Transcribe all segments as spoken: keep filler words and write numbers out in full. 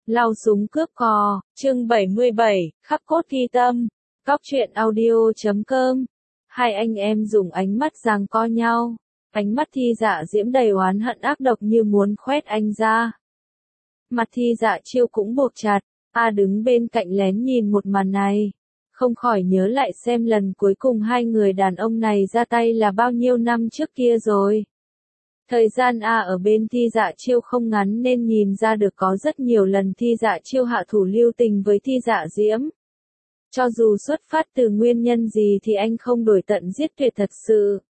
Lao súng cướp cò, chương bảy mươi bảy, khắc cốt ghi tâm, cóc truyện audio chấm com. Hai anh em dùng ánh mắt giằng co nhau, ánh mắt Thi Dạ Diễm đầy oán hận ác độc như muốn khoét anh ra. Mặt Thi Dạ Chiêu cũng buộc chặt, A đứng bên cạnh lén nhìn một màn này, không khỏi nhớ lại xem lần cuối cùng hai người đàn ông này ra tay là bao nhiêu năm trước kia rồi. Thời gian A ở bên Thi Dạ Chiêu không ngắn nên nhìn ra được có rất nhiều lần Thi Dạ Chiêu hạ thủ lưu tình với Thi Dạ Diễm. Cho dù xuất phát từ nguyên nhân gì thì anh không đổi tận giết tuyệt thật sự.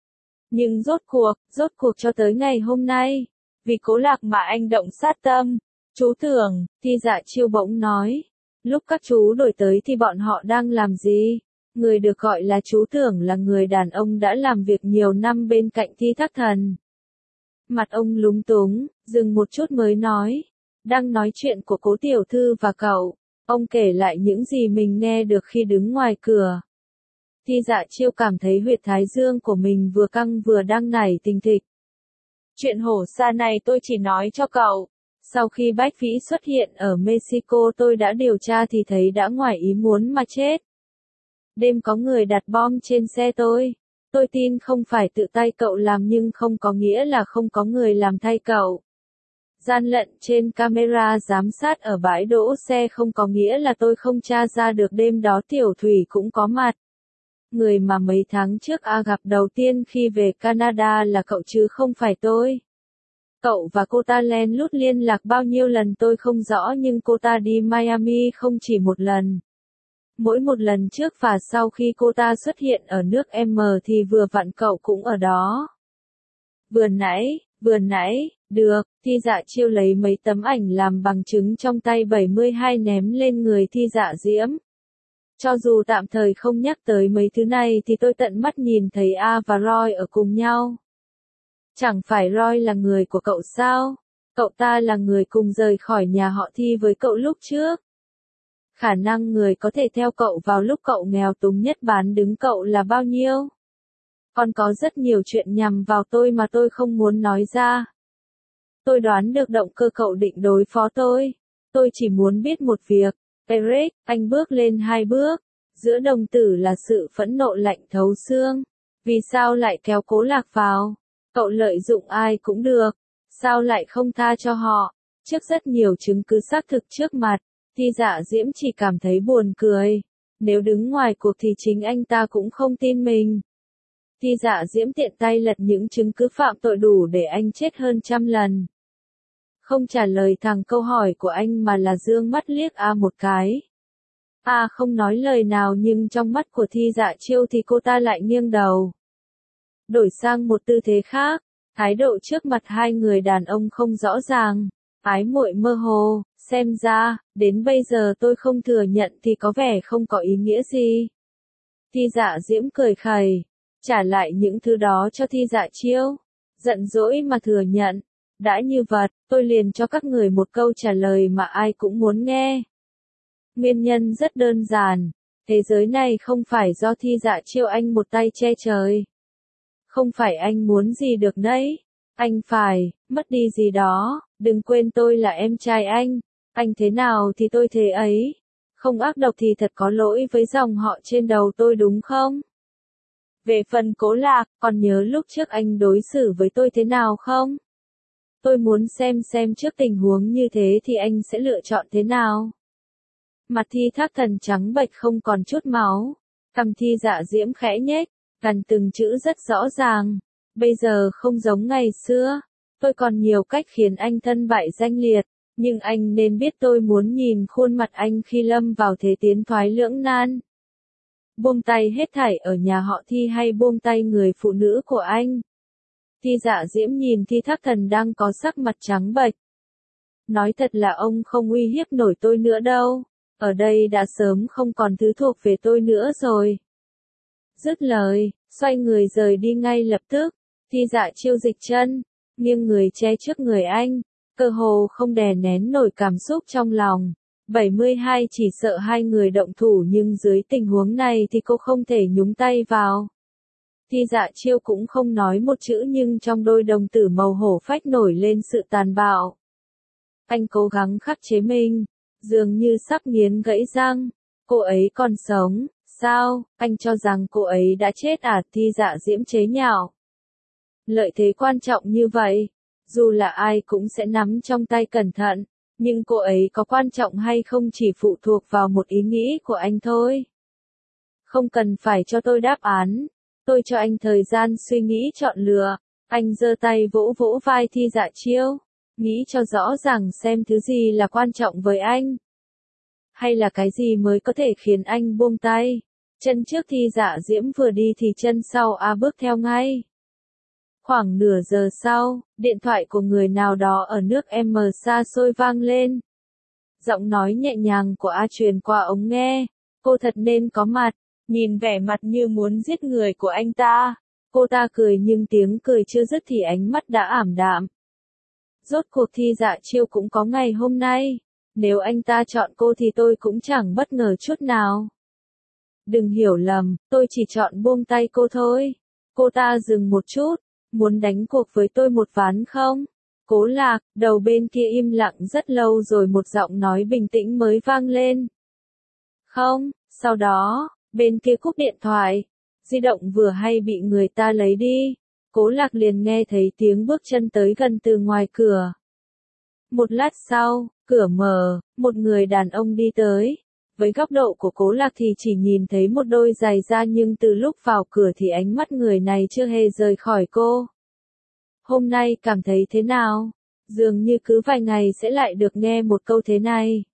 Nhưng rốt cuộc, rốt cuộc cho tới ngày hôm nay, vì Cố Lạc mà anh động sát tâm. Chú tưởng, Thi Dạ Chiêu bỗng nói, lúc các chú đổi tới thì bọn họ đang làm gì? Người được gọi là chú tưởng là người đàn ông đã làm việc nhiều năm bên cạnh Thi Thác Thần. Mặt ông lúng túng, dừng một chút mới nói, đang nói chuyện của Cố tiểu thư và cậu. Ông kể lại những gì mình nghe được khi đứng ngoài cửa. Thi Dạ Chiêu cảm thấy huyệt thái dương của mình vừa căng vừa đang nảy tình thịch. Chuyện hổ xa này tôi chỉ nói cho cậu. Sau khi Bách Vĩ xuất hiện ở Mexico tôi đã điều tra thì thấy đã ngoài ý muốn mà chết. Đêm có người đặt bom trên xe tôi. Tôi tin không phải tự tay cậu làm nhưng không có nghĩa là không có người làm thay cậu. Gian lận trên camera giám sát ở bãi đỗ xe không có nghĩa là tôi không tra ra được đêm đó Tiểu Thủy cũng có mặt. Người mà mấy tháng trước A gặp đầu tiên khi về Canada là cậu chứ không phải tôi. Cậu và cô ta lén lút liên lạc bao nhiêu lần tôi không rõ nhưng cô ta đi Miami không chỉ một lần. Mỗi một lần trước và sau khi cô ta xuất hiện ở nước M thì vừa vặn cậu cũng ở đó. Vừa nãy, vừa nãy, được, Thi Dạ Chiêu lấy mấy tấm ảnh làm bằng chứng trong tay bảy mươi hai ném lên người Thi Dạ Diễm. Cho dù tạm thời không nhắc tới mấy thứ này thì tôi tận mắt nhìn thấy A và Roy ở cùng nhau. Chẳng phải Roy là người của cậu sao? Cậu ta là người cùng rời khỏi nhà họ Thi với cậu lúc trước. Khả năng người có thể theo cậu vào lúc cậu nghèo túng nhất bán đứng cậu là bao nhiêu? Còn có rất nhiều chuyện nhằm vào tôi mà tôi không muốn nói ra. Tôi đoán được động cơ cậu định đối phó tôi. Tôi chỉ muốn biết một việc. Eric, anh bước lên hai bước. Giữa đồng tử là sự phẫn nộ lạnh thấu xương. Vì sao lại kéo Cố Lạc vào? Cậu lợi dụng ai cũng được. Sao lại không tha cho họ? Trước rất nhiều chứng cứ xác thực trước mặt, Thi Dạ Diễm chỉ cảm thấy buồn cười. Nếu đứng ngoài cuộc thì chính anh ta cũng không tin mình. Thi Dạ Diễm tiện tay lật những chứng cứ phạm tội đủ để anh chết hơn trăm lần. Không trả lời thẳng câu hỏi của anh mà là dương mắt liếc A một cái. A không nói lời nào nhưng trong mắt của Thi Dạ Chiêu thì cô ta lại nghiêng đầu. Đổi sang một tư thế khác, thái độ trước mặt hai người đàn ông không rõ ràng, ái muội mơ hồ, xem ra, đến bây giờ tôi không thừa nhận thì có vẻ không có ý nghĩa gì. Thi Dạ Diễm cười khẩy, trả lại những thứ đó cho Thi Dạ Chiêu, giận dỗi mà thừa nhận. Đã như vậy, tôi liền cho các người một câu trả lời mà ai cũng muốn nghe. Nguyên nhân rất đơn giản, thế giới này không phải do Thi Dạ Chiêu anh một tay che trời. Không phải anh muốn gì được đấy, anh phải, mất đi gì đó, đừng quên tôi là em trai anh, anh thế nào thì tôi thế ấy. Không ác độc thì thật có lỗi với dòng họ trên đầu tôi đúng không? Về phần Cố Lạc, còn nhớ lúc trước anh đối xử với tôi thế nào không? Tôi muốn xem xem trước tình huống như thế thì anh sẽ lựa chọn thế nào. Mặt Thi Thác Thần trắng bệch không còn chút máu, cằm Thi Dạ Diễm khẽ nhếch, gần từng chữ rất rõ ràng. Bây giờ không giống ngày xưa, tôi còn nhiều cách khiến anh thân bại danh liệt, nhưng anh nên biết tôi muốn nhìn khuôn mặt anh khi lâm vào thế tiến thoái lưỡng nan. Buông tay hết thảy ở nhà họ Thi hay buông tay người phụ nữ của anh? Thi Dạ Diễm nhìn Thi Thác Thần đang có sắc mặt trắng bệch. Nói thật là ông không uy hiếp nổi tôi nữa đâu, ở đây đã sớm không còn thứ thuộc về tôi nữa rồi. Dứt lời, xoay người rời đi ngay lập tức, Thi Dạ Chiêu dịch chân, nghiêng người che trước người anh, cơ hồ không đè nén nổi cảm xúc trong lòng. bảy mươi hai chỉ sợ hai người động thủ nhưng dưới tình huống này thì cô không thể nhúng tay vào. Thi Dạ Chiêu cũng không nói một chữ nhưng trong đôi đồng tử màu hổ phách nổi lên sự tàn bạo. Anh cố gắng khắc chế mình, dường như sắp nghiến gãy răng. Cô ấy còn sống, sao, anh cho rằng cô ấy đã chết à? Thi Dạ Diễm chế nhạo. Lợi thế quan trọng như vậy, dù là ai cũng sẽ nắm trong tay cẩn thận, nhưng cô ấy có quan trọng hay không chỉ phụ thuộc vào một ý nghĩ của anh thôi. Không cần phải cho tôi đáp án, tôi cho anh thời gian suy nghĩ chọn lựa. Anh giơ tay vỗ vỗ vai Thi Dạ Chiêu, nghĩ cho rõ ràng xem thứ gì là quan trọng với anh. Hay là cái gì mới có thể khiến anh buông tay. Chân trước Thi Dạ Diễm vừa đi thì chân sau A bước theo ngay. Khoảng nửa giờ sau, điện thoại của người nào đó ở nước M xa xôi vang lên. Giọng nói nhẹ nhàng của A truyền qua ống nghe. Cô thật nên có mặt, nhìn vẻ mặt như muốn giết người của anh ta. Cô ta cười nhưng tiếng cười chưa dứt thì ánh mắt đã ảm đạm. Rốt cuộc Thi Dạ Chiêu cũng có ngày hôm nay. Nếu anh ta chọn cô thì tôi cũng chẳng bất ngờ chút nào. Đừng hiểu lầm, tôi chỉ chọn buông tay cô thôi. Cô ta dừng một chút, muốn đánh cuộc với tôi một ván không? Cố Lạc, đầu bên kia im lặng rất lâu rồi một giọng nói bình tĩnh mới vang lên. Không, sau đó, bên kia cúp điện thoại, di động vừa hay bị người ta lấy đi. Cố Lạc liền nghe thấy tiếng bước chân tới gần từ ngoài cửa. Một lát sau, cửa mở, một người đàn ông đi tới. Với góc độ của Cố Lạc thì chỉ nhìn thấy một đôi giày da nhưng từ lúc vào cửa thì ánh mắt người này chưa hề rời khỏi cô. Hôm nay cảm thấy thế nào? Dường như cứ vài ngày sẽ lại được nghe một câu thế này.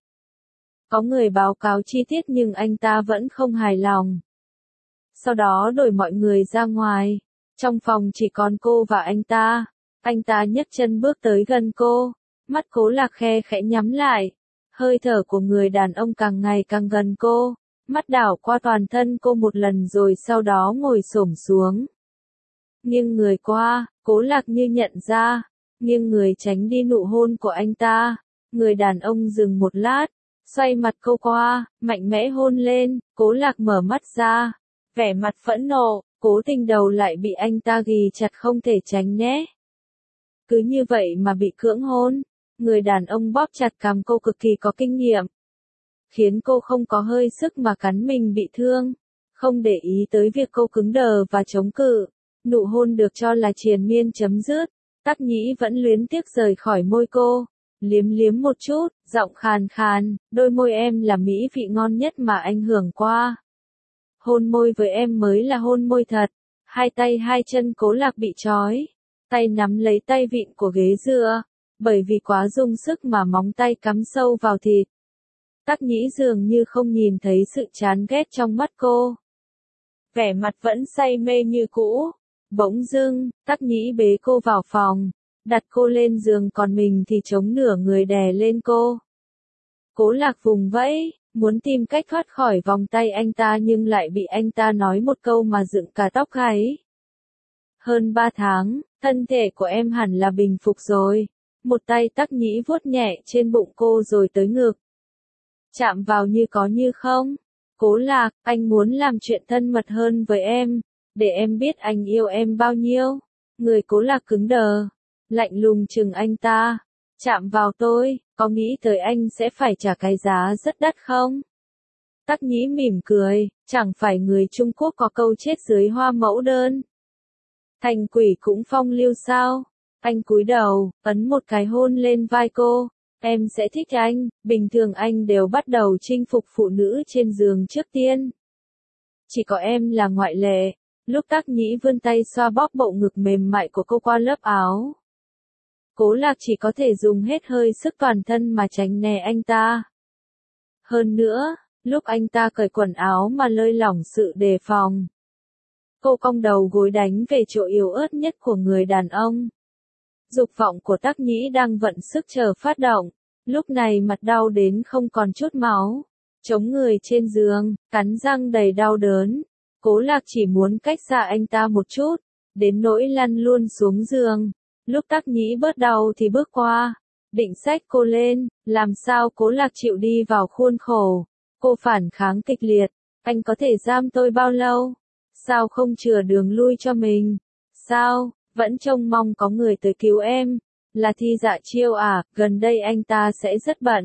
Có người báo cáo chi tiết nhưng anh ta vẫn không hài lòng. Sau đó đuổi mọi người ra ngoài. Trong phòng chỉ còn cô và anh ta. Anh ta nhấc chân bước tới gần cô. Mắt Cố Lạc khe khẽ nhắm lại. Hơi thở của người đàn ông càng ngày càng gần cô. Mắt đảo qua toàn thân cô một lần rồi sau đó ngồi xổm xuống. Nghiêng người qua, Cố Lạc như nhận ra. Nghiêng người tránh đi nụ hôn của anh ta. Người đàn ông dừng một lát. Xoay mặt cô qua, mạnh mẽ hôn lên. Cố Lạc mở mắt ra. Vẻ mặt phẫn nộ, cố tình đầu lại bị anh ta ghì chặt không thể tránh né. Cứ như vậy mà bị cưỡng hôn. Người đàn ông bóp chặt cằm cô cực kỳ có kinh nghiệm. Khiến cô không có hơi sức mà cắn mình bị thương. Không để ý tới việc cô cứng đờ và chống cự. Nụ hôn được cho là triền miên chấm dứt. Tắc Nhĩ vẫn luyến tiếc rời khỏi môi cô. Liếm liếm một chút, giọng khàn khàn, đôi môi em là mỹ vị ngon nhất mà anh hưởng qua. Hôn môi với em mới là hôn môi thật. Hai tay hai chân Cố Lạc bị trói. Tay nắm lấy tay vịn của ghế dựa. Bởi vì quá dùng sức mà móng tay cắm sâu vào thịt. Tắc Nhĩ dường như không nhìn thấy sự chán ghét trong mắt cô. Vẻ mặt vẫn say mê như cũ. Bỗng dưng, Tắc Nhĩ bế cô vào phòng. Đặt cô lên giường còn mình thì chống nửa người đè lên cô. Cố Lạc vùng vẫy, muốn tìm cách thoát khỏi vòng tay anh ta nhưng lại bị anh ta nói một câu mà dựng cả tóc gáy. Hơn ba tháng, thân thể của em hẳn là bình phục rồi. Một tay Tắc Nhĩ vuốt nhẹ trên bụng cô rồi tới ngực. Chạm vào như có như không. Cố Lạc, anh muốn làm chuyện thân mật hơn với em. Để em biết anh yêu em bao nhiêu. Người Cố Lạc cứng đờ. Lạnh lùng chừng anh ta. Chạm vào tôi, có nghĩ tới anh sẽ phải trả cái giá rất đắt không? Tắc Nhĩ mỉm cười, chẳng phải người Trung Quốc có câu chết dưới hoa mẫu đơn. Thành quỷ cũng phong lưu sao? Anh cúi đầu, ấn một cái hôn lên vai cô. Em sẽ thích anh, bình thường anh đều bắt đầu chinh phục phụ nữ trên giường trước tiên. Chỉ có em là ngoại lệ. Lúc Tắc Nhĩ vươn tay xoa bóp bộ ngực mềm mại của cô qua lớp áo. Cố Lạc chỉ có thể dùng hết hơi sức toàn thân mà tránh né anh ta. Hơn nữa, lúc anh ta cởi quần áo mà lơi lỏng sự đề phòng. Cô cong đầu gối đánh về chỗ yếu ớt nhất của người đàn ông. Dục vọng của Tắc Nhĩ đang vận sức chờ phát động. Lúc này mặt đau đến không còn chút máu. Chống người trên giường, cắn răng đầy đau đớn. Cố Lạc chỉ muốn cách xa anh ta một chút. Đến nỗi lăn luôn xuống giường. Lúc Tắc Nhĩ bớt đau thì bước qua. Định xách cô lên, làm sao Cố Lạc chịu đi vào khuôn khổ. Cô phản kháng kịch liệt. Anh có thể giam tôi bao lâu? Sao không chừa đường lui cho mình? Sao, vẫn trông mong có người tới cứu em? Là Thi Dạ Chiêu à, gần đây anh ta sẽ rất bận.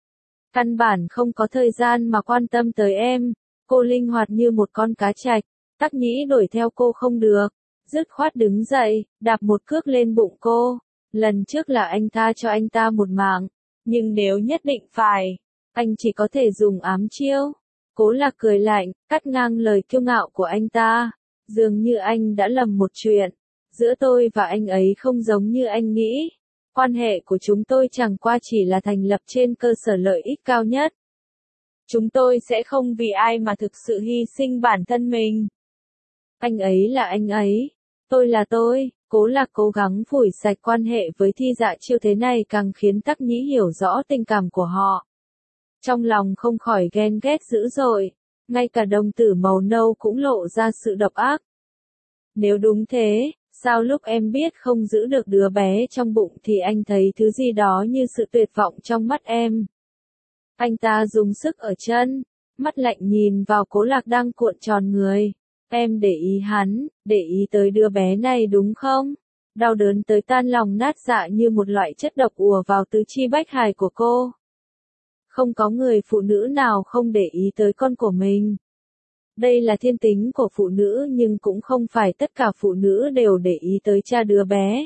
Căn bản không có thời gian mà quan tâm tới em. Cô linh hoạt như một con cá trạch, Tắc Nhĩ đuổi theo cô không được. Dứt khoát đứng dậy, đạp một cước lên bụng cô. Lần trước là anh tha cho anh ta một mạng, nhưng nếu nhất định phải, anh chỉ có thể dùng ám chiêu. Cố Lạc cười lạnh, cắt ngang lời kiêu ngạo của anh ta. Dường như anh đã lầm một chuyện. Giữa tôi và anh ấy không giống như anh nghĩ. Quan hệ của chúng tôi chẳng qua chỉ là thành lập trên cơ sở lợi ích cao nhất. Chúng tôi sẽ không vì ai mà thực sự hy sinh bản thân mình. Anh ấy là anh ấy. Tôi là tôi. Cố Lạc cố gắng phủi sạch quan hệ với Thi Dạ Chiêu, thế này càng khiến Tắc Nhĩ hiểu rõ tình cảm của họ. Trong lòng không khỏi ghen ghét dữ dội. Ngay cả đồng tử màu nâu cũng lộ ra sự độc ác. Nếu đúng thế, sao lúc em biết không giữ được đứa bé trong bụng thì anh thấy thứ gì đó như sự tuyệt vọng trong mắt em? Anh ta dùng sức ở chân, mắt lạnh nhìn vào Cố Lạc đang cuộn tròn người. Em để ý hắn, để ý tới đứa bé này đúng không? Đau đớn tới tan lòng nát dạ như một loại chất độc ùa vào tứ chi bách hài của cô. Không có người phụ nữ nào không để ý tới con của mình. Đây là thiên tính của phụ nữ, nhưng cũng không phải tất cả phụ nữ đều để ý tới cha đứa bé.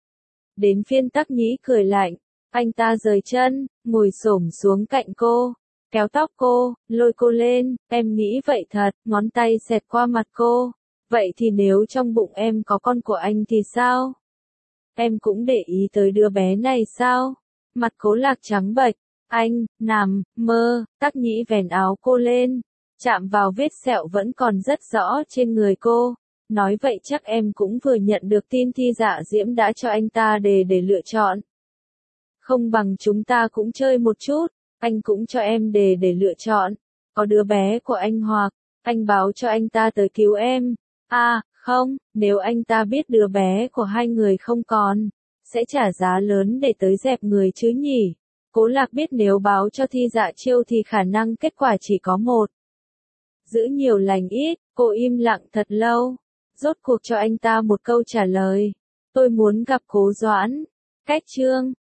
Đến phiên Tắc Nhĩ cười lạnh, anh ta rời chân, ngồi xổm xuống cạnh cô, kéo tóc cô, lôi cô lên. Em nghĩ vậy thật? Ngón tay xẹt qua mặt cô. Vậy thì nếu trong bụng em có con của anh thì sao? Em cũng để ý tới đứa bé này sao? Mặt Cố Lạc trắng bệch. Anh, nằm, mơ. Tắc Nhĩ vén áo cô lên, chạm vào vết sẹo vẫn còn rất rõ trên người cô. Nói vậy chắc em cũng vừa nhận được tin Thi Dạ Diễm đã cho anh ta đề để lựa chọn. Không bằng chúng ta cũng chơi một chút, anh cũng cho em đề để lựa chọn. Có đứa bé của anh hoặc, anh báo cho anh ta tới cứu em. À, không, nếu anh ta biết đứa bé của hai người không còn, sẽ trả giá lớn để tới dẹp người chứ nhỉ. Cố Lạc biết nếu báo cho Thi Dạ Chiêu thì khả năng kết quả chỉ có một. Giữ nhiều lành ít, cô im lặng thật lâu. Rốt cuộc cho anh ta một câu trả lời. Tôi muốn gặp Cố Doãn. Cách chương